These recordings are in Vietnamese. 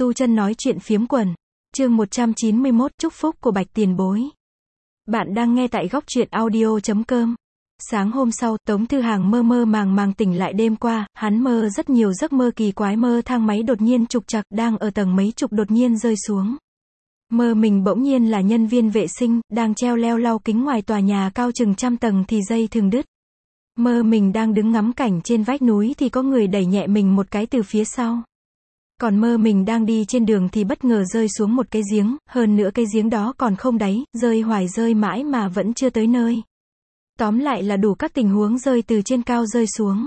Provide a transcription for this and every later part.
Tu Chân nói chuyện phiếm quần. Chương 191, chúc phúc của Bạch Tiền Bối. Bạn đang nghe tại góc truyện audio.com. Sáng hôm sau, Tống Thư Hàng mơ mơ màng màng tỉnh lại đêm qua, hắn mơ rất nhiều giấc mơ kỳ quái, mơ thang máy đột nhiên trục trặc, đang ở tầng mấy chục đột nhiên rơi xuống. Mơ mình bỗng nhiên là nhân viên vệ sinh, đang treo leo lau kính ngoài tòa nhà cao chừng trăm tầng thì dây thừng đứt. Mơ mình đang đứng ngắm cảnh trên vách núi thì có người đẩy nhẹ mình một cái từ phía sau. Còn mơ mình đang đi trên đường thì bất ngờ rơi xuống một cái giếng, hơn nữa cái giếng đó còn không đáy, rơi hoài rơi mãi mà vẫn chưa tới nơi. Tóm lại là đủ các tình huống rơi từ trên cao rơi xuống.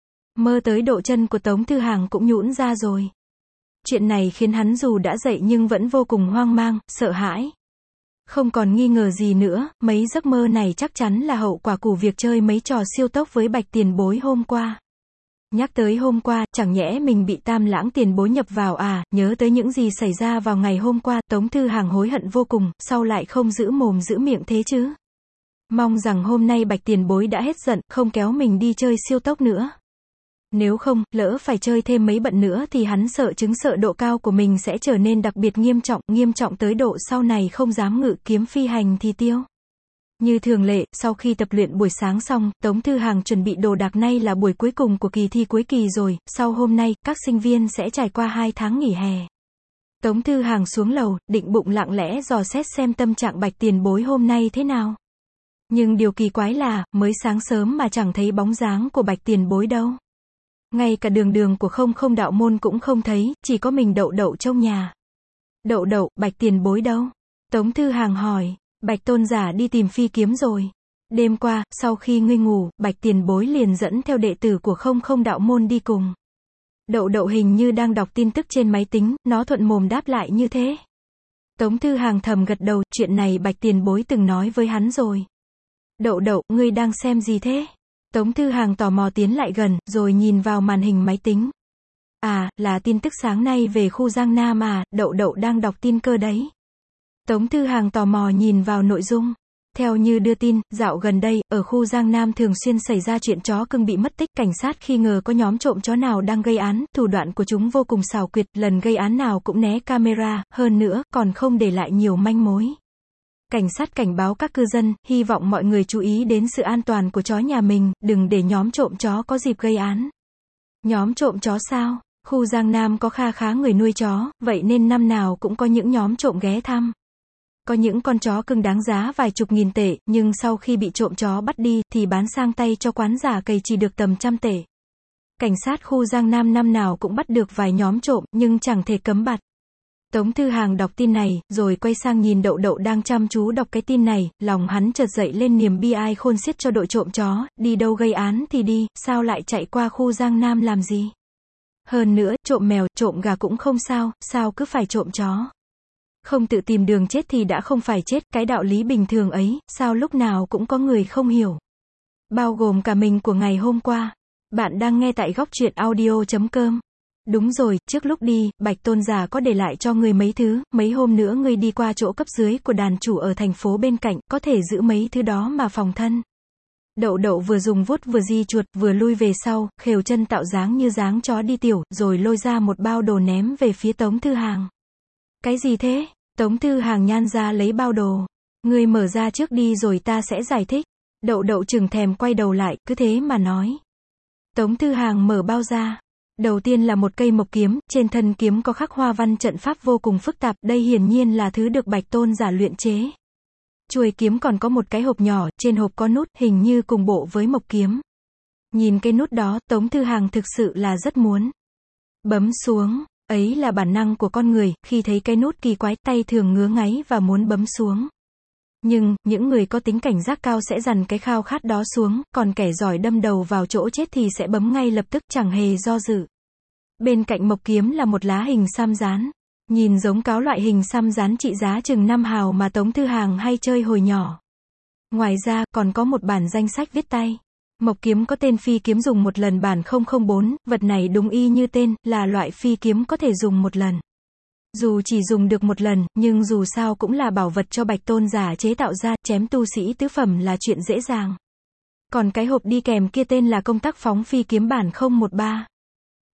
Mơ tới độ chân của Tống Thư Hàng cũng nhũn ra rồi. Chuyện này khiến hắn dù đã dậy nhưng vẫn vô cùng hoang mang, sợ hãi. Không còn nghi ngờ gì nữa, mấy giấc mơ này chắc chắn là hậu quả của việc chơi mấy trò siêu tốc với Bạch Tiền Bối hôm qua. Nhắc tới hôm qua, chẳng nhẽ mình bị Tam Lãng Tiền Bối nhập vào à, nhớ tới những gì xảy ra vào ngày hôm qua, Tống Thư Hàng hối hận vô cùng, sau lại không giữ mồm giữ miệng thế chứ. Mong rằng hôm nay Bạch Tiền Bối đã hết giận, không kéo mình đi chơi siêu tốc nữa. Nếu không, lỡ phải chơi thêm mấy bận nữa thì hắn sợ chứng sợ độ cao của mình sẽ trở nên đặc biệt nghiêm trọng tới độ sau này không dám ngự kiếm phi hành thì tiêu. Như thường lệ, sau khi tập luyện buổi sáng xong, Tống Thư Hàng chuẩn bị đồ đạc, nay là buổi cuối cùng của kỳ thi cuối kỳ rồi, sau hôm nay, các sinh viên sẽ trải qua 2 tháng nghỉ hè. Tống Thư Hàng xuống lầu, định bụng lặng lẽ dò xét xem tâm trạng Bạch Tiền Bối hôm nay thế nào. Nhưng điều kỳ quái là, mới sáng sớm mà chẳng thấy bóng dáng của Bạch Tiền Bối đâu. Ngay cả đường của không đạo môn cũng không thấy, chỉ có mình Đậu trong nhà. Đậu, Bạch Tiền Bối đâu? Tống Thư Hàng hỏi. Bạch tôn giả đi tìm phi kiếm rồi. Đêm qua, sau khi ngươi ngủ, Bạch Tiền Bối liền dẫn theo đệ tử của không đạo môn đi cùng. Đậu hình như đang đọc tin tức trên máy tính, nó thuận mồm đáp lại như thế. Tống Thư Hàng thầm gật đầu, chuyện này Bạch Tiền Bối từng nói với hắn rồi. Đậu, ngươi đang xem gì thế? Tống Thư Hàng tò mò tiến lại gần, rồi nhìn vào màn hình máy tính. À, là tin tức sáng nay về khu Giang Nam à, Đậu đang đọc tin cơ đấy. Tống Thư Hàng tò mò nhìn vào nội dung. Theo như đưa tin, dạo gần đây, ở khu Giang Nam thường xuyên xảy ra chuyện chó cưng bị mất tích, cảnh sát khi ngờ có nhóm trộm chó nào đang gây án, thủ đoạn của chúng vô cùng xảo quyệt, lần gây án nào cũng né camera, hơn nữa, còn không để lại nhiều manh mối. Cảnh sát cảnh báo các cư dân, hy vọng mọi người chú ý đến sự an toàn của chó nhà mình, đừng để nhóm trộm chó có dịp gây án. Nhóm trộm chó sao? Khu Giang Nam có kha khá người nuôi chó, vậy nên năm nào cũng có những nhóm trộm ghé thăm. Có những con chó cưng đáng giá vài chục nghìn tệ, nhưng sau khi bị trộm chó bắt đi, thì bán sang tay cho quán giả cầy chỉ được tầm trăm tệ. Cảnh sát khu Giang Nam năm nào cũng bắt được vài nhóm trộm, nhưng chẳng thể cấm bặt. Tống Thư Hàng đọc tin này, rồi quay sang nhìn Đậu đang chăm chú đọc cái tin này, lòng hắn chợt dậy lên niềm bi ai khôn xiết cho đội trộm chó, đi đâu gây án thì đi, sao lại chạy qua khu Giang Nam làm gì? Hơn nữa, trộm mèo, trộm gà cũng không sao, sao cứ phải trộm chó? Không tự tìm đường chết thì đã không phải chết, cái đạo lý bình thường ấy, sao lúc nào cũng có người không hiểu. Bao gồm cả mình của ngày hôm qua. Bạn đang nghe tại góc truyện audio.com. Đúng rồi, trước lúc đi, Bạch tôn giả có để lại cho ngươi mấy thứ, mấy hôm nữa ngươi đi qua chỗ cấp dưới của đàn chủ ở thành phố bên cạnh, có thể giữ mấy thứ đó mà phòng thân. Đậu vừa dùng vuốt vừa di chuột, vừa lui về sau, khều chân tạo dáng như dáng chó đi tiểu, rồi lôi ra một bao đồ ném về phía Tống Thư Hàng. Cái gì thế? Tống Thư Hàng nhan ra lấy bao đồ. Ngươi mở ra trước đi rồi ta sẽ giải thích. Đậu chừng thèm quay đầu lại, cứ thế mà nói. Tống Thư Hàng mở bao ra. Đầu tiên là một cây mộc kiếm, trên thân kiếm có khắc hoa văn trận pháp vô cùng phức tạp, đây hiển nhiên là thứ được Bạch tôn giả luyện chế. Chuôi kiếm còn có một cái hộp nhỏ, trên hộp có nút, hình như cùng bộ với mộc kiếm. Nhìn cái nút đó, Tống Thư Hàng thực sự là rất muốn bấm xuống. Ấy là bản năng của con người, khi thấy cái nút kỳ quái, tay thường ngứa ngáy và muốn bấm xuống. Nhưng, những người có tính cảnh giác cao sẽ dằn cái khao khát đó xuống, còn kẻ giỏi đâm đầu vào chỗ chết thì sẽ bấm ngay lập tức, chẳng hề do dự. Bên cạnh mộc kiếm là một lá hình xăm rán. Nhìn giống cáo loại hình xăm rán trị giá chừng 5 hào mà Tống Thư Hàng hay chơi hồi nhỏ. Ngoài ra, còn có một bản danh sách viết tay. Mộc kiếm có tên phi kiếm dùng một lần bản 004, vật này đúng y như tên, là loại phi kiếm có thể dùng một lần. Dù chỉ dùng được một lần, nhưng dù sao cũng là bảo vật cho Bạch tôn giả chế tạo ra, chém tu sĩ tứ phẩm là chuyện dễ dàng. Còn cái hộp đi kèm kia tên là công tác phóng phi kiếm bản 013.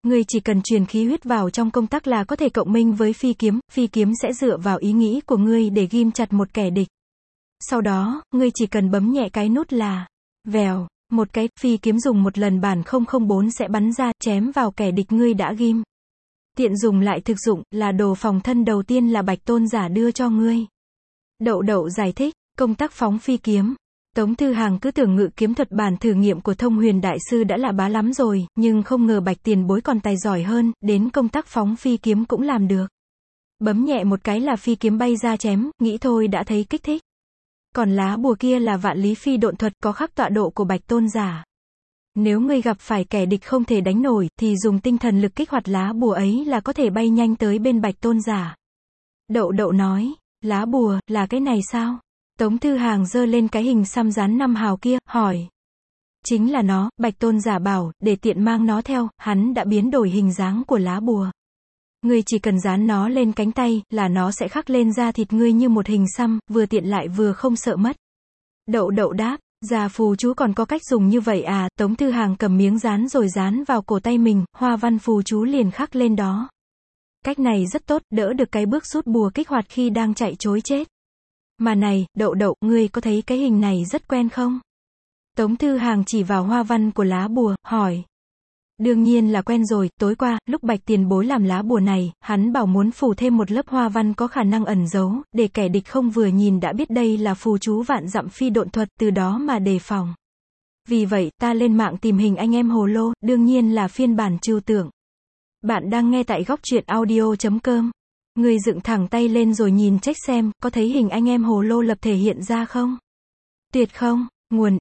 Ngươi chỉ cần truyền khí huyết vào trong công tắc là có thể cộng minh với phi kiếm sẽ dựa vào ý nghĩ của ngươi để ghim chặt một kẻ địch. Sau đó, ngươi chỉ cần bấm nhẹ cái nút là, vèo, một cái, phi kiếm dùng một lần bản 004 sẽ bắn ra, chém vào kẻ địch ngươi đã ghim. Tiện dùng lại thực dụng, là đồ phòng thân đầu tiên là Bạch Tôn giả đưa cho ngươi. Đậu đậu giải thích, công tắc phóng phi kiếm. Tống Thư Hàng cứ tưởng ngự kiếm thuật bản thử nghiệm của Thông Huyền Đại Sư đã là bá lắm rồi, nhưng không ngờ Bạch tiền bối còn tài giỏi hơn, đến công tắc phóng phi kiếm cũng làm được. Bấm nhẹ một cái là phi kiếm bay ra chém, nghĩ thôi đã thấy kích thích. Còn lá bùa kia là vạn lý phi độn thuật có khắc tọa độ của Bạch Tôn giả. Nếu ngươi gặp phải kẻ địch không thể đánh nổi, thì dùng tinh thần lực kích hoạt lá bùa ấy là có thể bay nhanh tới bên Bạch Tôn giả. Đậu đậu nói, lá bùa, là cái này sao? Tống Thư Hàng giơ lên cái hình xăm dán 5 hào kia, hỏi. Chính là nó, Bạch Tôn giả bảo, để tiện mang nó theo, hắn đã biến đổi hình dáng của lá bùa. Ngươi chỉ cần dán nó lên cánh tay, là nó sẽ khắc lên da thịt ngươi như một hình xăm, vừa tiện lại vừa không sợ mất. Đậu đậu đáp, già phù chú còn có cách dùng như vậy à? Tống Thư Hàng cầm miếng dán rồi dán vào cổ tay mình, hoa văn phù chú liền khắc lên đó. Cách này rất tốt, đỡ được cái bước rút bùa kích hoạt khi đang chạy trối chết. Mà này, đậu đậu, ngươi có thấy cái hình này rất quen không? Tống Thư Hàng chỉ vào hoa văn của lá bùa, hỏi. Đương nhiên là quen rồi, tối qua, lúc Bạch tiền bối làm lá bùa này, hắn bảo muốn phủ thêm một lớp hoa văn có khả năng ẩn giấu, để kẻ địch không vừa nhìn đã biết đây là phù chú vạn dặm phi độn thuật, từ đó mà đề phòng. Vì vậy, ta lên mạng tìm hình anh em hồ lô, đương nhiên là phiên bản trừu tượng. Bạn đang nghe tại goctruyện.audio.com. Người dựng thẳng tay lên rồi nhìn check xem, có thấy hình anh em hồ lô lập thể hiện ra không? Tuyệt không? Nguồn,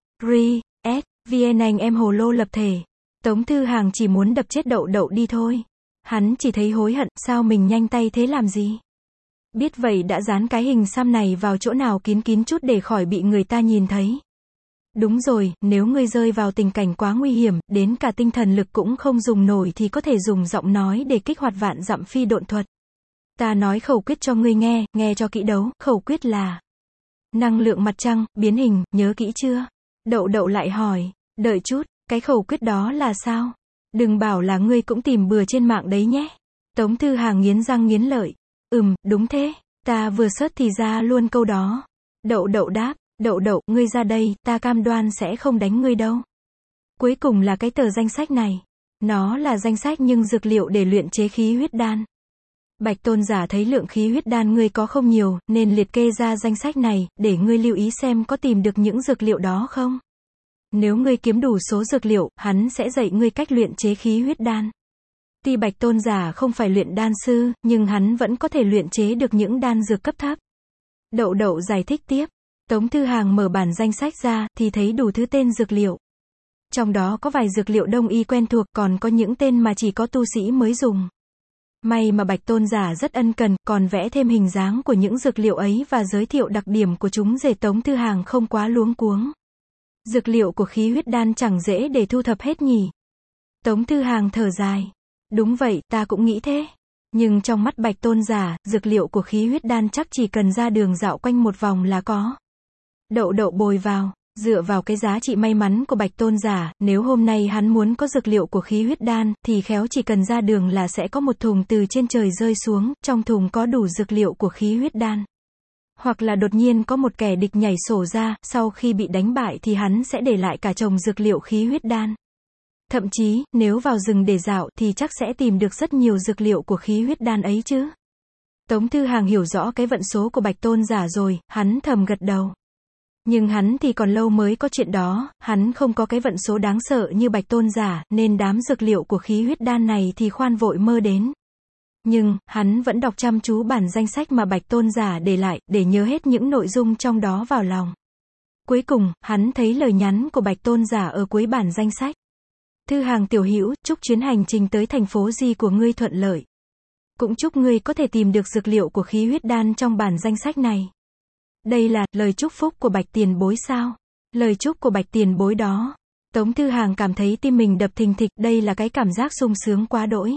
vn anh em hồ lô lập thể. Tống Thư Hàng chỉ muốn đập chết đậu đậu đi thôi. Hắn chỉ thấy hối hận, sao mình nhanh tay thế làm gì? Biết vậy đã dán cái hình xăm này vào chỗ nào kín kín chút để khỏi bị người ta nhìn thấy. Đúng rồi, nếu ngươi rơi vào tình cảnh quá nguy hiểm, đến cả tinh thần lực cũng không dùng nổi thì có thể dùng giọng nói để kích hoạt vạn dặm phi độn thuật. Ta nói khẩu quyết cho ngươi nghe, nghe cho kỹ đấu, khẩu quyết là năng lượng mặt trăng, biến hình, nhớ kỹ chưa? Đậu đậu lại hỏi, đợi chút, cái khẩu quyết đó là sao? Đừng bảo là ngươi cũng tìm bừa trên mạng đấy nhé. Tống Thư Hàng nghiến răng nghiến lợi. Đúng thế, ta vừa search thì ra luôn câu đó. Đậu đậu đáp, đậu đậu, ngươi ra đây, ta cam đoan sẽ không đánh ngươi đâu. Cuối cùng là cái tờ danh sách này. Nó là danh sách nhưng dược liệu để luyện chế khí huyết đan. Bạch Tôn giả thấy lượng khí huyết đan ngươi có không nhiều, nên liệt kê ra danh sách này, để ngươi lưu ý xem có tìm được những dược liệu đó không. Nếu ngươi kiếm đủ số dược liệu, hắn sẽ dạy ngươi cách luyện chế khí huyết đan. Tuy Bạch Tôn giả không phải luyện đan sư, nhưng hắn vẫn có thể luyện chế được những đan dược cấp thấp. Đậu đậu giải thích tiếp. Tống Thư Hàng mở bản danh sách ra, thì thấy đủ thứ tên dược liệu. Trong đó có vài dược liệu đông y quen thuộc, còn có những tên mà chỉ có tu sĩ mới dùng. May mà Bạch Tôn giả rất ân cần, còn vẽ thêm hình dáng của những dược liệu ấy và giới thiệu đặc điểm của chúng để Tống Thư Hàng không quá luống cuống. Dược liệu của khí huyết đan chẳng dễ để thu thập hết nhỉ. Tống Thư Hàng thở dài. Đúng vậy, ta cũng nghĩ thế. Nhưng trong mắt Bạch Tôn giả, dược liệu của khí huyết đan chắc chỉ cần ra đường dạo quanh một vòng là có. Đậu đậu bồi vào. Dựa vào cái giá trị may mắn của Bạch Tôn giả, nếu hôm nay hắn muốn có dược liệu của khí huyết đan, thì khéo chỉ cần ra đường là sẽ có một thùng từ trên trời rơi xuống, trong thùng có đủ dược liệu của khí huyết đan. Hoặc là đột nhiên có một kẻ địch nhảy sổ ra, sau khi bị đánh bại thì hắn sẽ để lại cả chồng dược liệu khí huyết đan. Thậm chí, nếu vào rừng để dạo thì chắc sẽ tìm được rất nhiều dược liệu của khí huyết đan ấy chứ. Tống Thư Hàng hiểu rõ cái vận số của Bạch Tôn giả rồi, hắn thầm gật đầu. Nhưng hắn thì còn lâu mới có chuyện đó, hắn không có cái vận số đáng sợ như Bạch Tôn giả, nên đám dược liệu của khí huyết đan này thì khoan vội mơ đến. Nhưng, hắn vẫn đọc chăm chú bản danh sách mà Bạch Tôn giả để lại, để nhớ hết những nội dung trong đó vào lòng. Cuối cùng, hắn thấy lời nhắn của Bạch Tôn giả ở cuối bản danh sách. Thư Hàng tiểu hữu, chúc chuyến hành trình tới thành phố Di của ngươi thuận lợi. Cũng chúc ngươi có thể tìm được dược liệu của khí huyết đan trong bản danh sách này. Đây là lời chúc phúc của Bạch tiền bối sao? Lời chúc của Bạch tiền bối đó. Tống Thư Hàng cảm thấy tim mình đập thình thịch, đây là cái cảm giác sung sướng quá đỗi.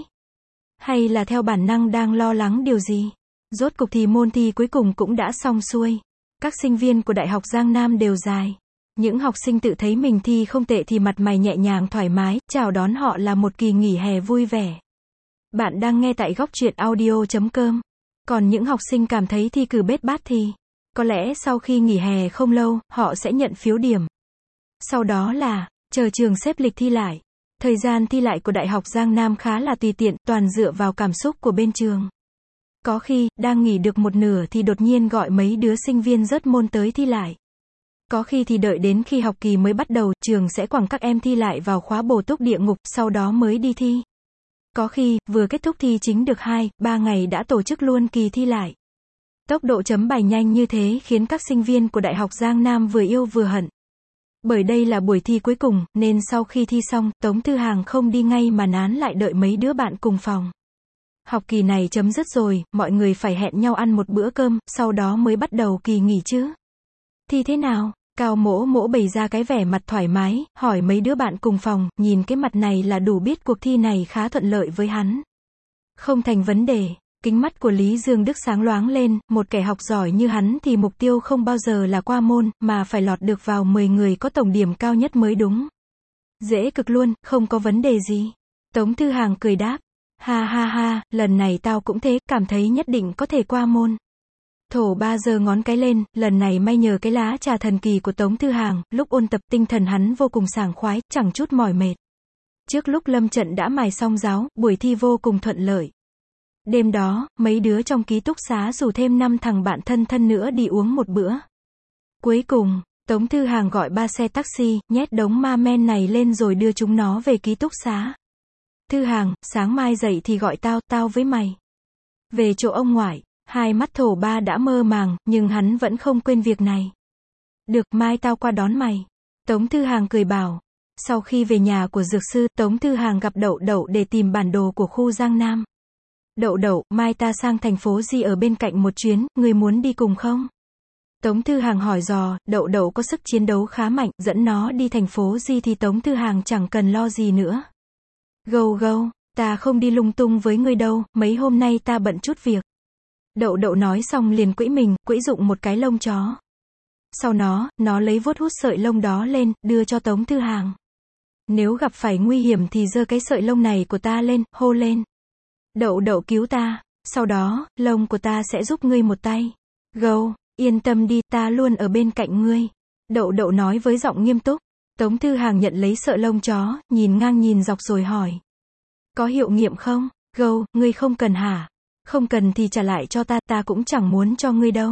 Hay là theo bản năng đang lo lắng điều gì? Rốt cục thì môn thi cuối cùng cũng đã xong xuôi. Các sinh viên của Đại học Giang Nam đều dài. Những học sinh tự thấy mình thi không tệ thì mặt mày nhẹ nhàng thoải mái, chào đón họ là một kỳ nghỉ hè vui vẻ. Bạn đang nghe tại góc truyện audio.com. Còn những học sinh cảm thấy thi cử bết bát thì, có lẽ sau khi nghỉ hè không lâu, họ sẽ nhận phiếu điểm. Sau đó là, chờ trường xếp lịch thi lại. Thời gian thi lại của Đại học Giang Nam khá là tùy tiện, toàn dựa vào cảm xúc của bên trường. Có khi, đang nghỉ được một nửa thì đột nhiên gọi mấy đứa sinh viên rớt môn tới thi lại. Có khi thì đợi đến khi học kỳ mới bắt đầu, trường sẽ quẳng các em thi lại vào khóa bổ túc địa ngục, sau đó mới đi thi. Có khi, vừa kết thúc thi chính được 2-3 ngày đã tổ chức luôn kỳ thi lại. Tốc độ chấm bài nhanh như thế khiến các sinh viên của Đại học Giang Nam vừa yêu vừa hận. Bởi đây là buổi thi cuối cùng, nên sau khi thi xong, Tống Thư Hàng không đi ngay mà nán lại đợi mấy đứa bạn cùng phòng. Học kỳ này chấm dứt rồi, mọi người phải hẹn nhau ăn một bữa cơm, sau đó mới bắt đầu kỳ nghỉ chứ. Thi thế nào? Cao Mỗ Mỗ bày ra cái vẻ mặt thoải mái, hỏi mấy đứa bạn cùng phòng, nhìn cái mặt này là đủ biết cuộc thi này khá thuận lợi với hắn. Không thành vấn đề. Kính mắt của Lý Dương Đức sáng loáng lên, một kẻ học giỏi như hắn thì mục tiêu không bao giờ là qua môn, mà phải lọt được vào 10 người có tổng điểm cao nhất mới đúng. Dễ cực luôn, không có vấn đề gì. Tống Thư Hàng cười đáp. Ha ha ha, lần này tao cũng thế, cảm thấy nhất định có thể qua môn. Thổ Ba giơ ngón cái lên, lần này may nhờ cái lá trà thần kỳ của Tống Thư Hàng, lúc ôn tập tinh thần hắn vô cùng sảng khoái, chẳng chút mỏi mệt. Trước lúc lâm trận đã mài xong giáo, buổi thi vô cùng thuận lợi. Đêm đó, mấy đứa trong ký túc xá rủ thêm 5 thằng bạn thân nữa đi uống một bữa. Cuối cùng, Tống Thư Hàng gọi 3 xe taxi, nhét đống ma men này lên rồi đưa chúng nó về ký túc xá. Thư Hàng, sáng mai dậy thì gọi tao với mày. Về chỗ ông ngoại, hai mắt Thổ Ba đã mơ màng, nhưng hắn vẫn không quên việc này. Được, mai tao qua đón mày. Tống Thư Hàng cười bảo. Sau khi về nhà của dược sư, Tống Thư Hàng gặp Đậu Đậu để tìm bản đồ của khu Giang Nam. Đậu Đậu, mai ta sang thành phố Di ở bên cạnh một chuyến, người muốn đi cùng không? Tống Thư Hàng hỏi dò, Đậu Đậu có sức chiến đấu khá mạnh, dẫn nó đi thành phố Di thì Tống Thư Hàng chẳng cần lo gì nữa. Gâu, ta không đi lung tung với ngươi đâu, mấy hôm nay ta bận chút việc. Đậu Đậu nói xong liền quẫy dụng một cái lông chó. Sau nó lấy vuốt hút sợi lông đó lên, đưa cho Tống Thư Hàng. Nếu gặp phải nguy hiểm thì giơ cái sợi lông này của ta lên, hô lên. Đậu Đậu cứu ta, sau đó, lông của ta sẽ giúp ngươi một tay. Gâu, yên tâm đi, ta luôn ở bên cạnh ngươi. Đậu Đậu nói với giọng nghiêm túc. Tống Thư Hàng nhận lấy sợi lông chó, nhìn ngang nhìn dọc rồi hỏi. Có hiệu nghiệm không? Gâu, ngươi không cần hả? Không cần thì trả lại cho ta cũng chẳng muốn cho ngươi đâu.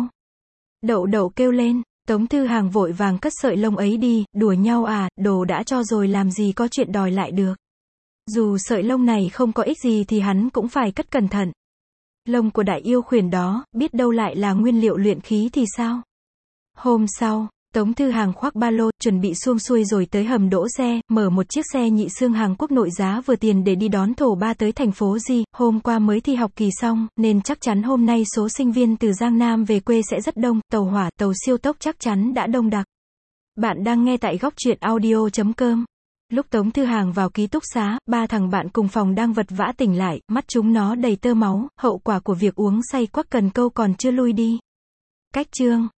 Đậu Đậu kêu lên. Tống Thư Hàng vội vàng cất sợi lông ấy đi, đùa nhau à, đồ đã cho rồi làm gì có chuyện đòi lại được. Dù sợi lông này không có ích gì thì hắn cũng phải cất cẩn thận. Lông của đại yêu khuyển đó, biết đâu lại là nguyên liệu luyện khí thì sao? Hôm sau, Tống Thư Hàng khoác ba lô, chuẩn bị xuông xuôi rồi tới hầm đỗ xe, mở một chiếc xe nhị xương Hàn Quốc nội giá vừa tiền để đi đón Thổ Ba tới thành phố Di. Hôm qua mới thi học kỳ xong, nên chắc chắn hôm nay số sinh viên từ Giang Nam về quê sẽ rất đông, tàu hỏa, tàu siêu tốc chắc chắn đã đông đặc. Bạn đang nghe tại góc truyện audio.com. Lúc Tống Thư Hàng vào ký túc xá, 3 thằng bạn cùng phòng đang vật vã tỉnh lại, mắt chúng nó đầy tơ máu, hậu quả của việc uống say quắc cần câu còn chưa lui đi. Cách chương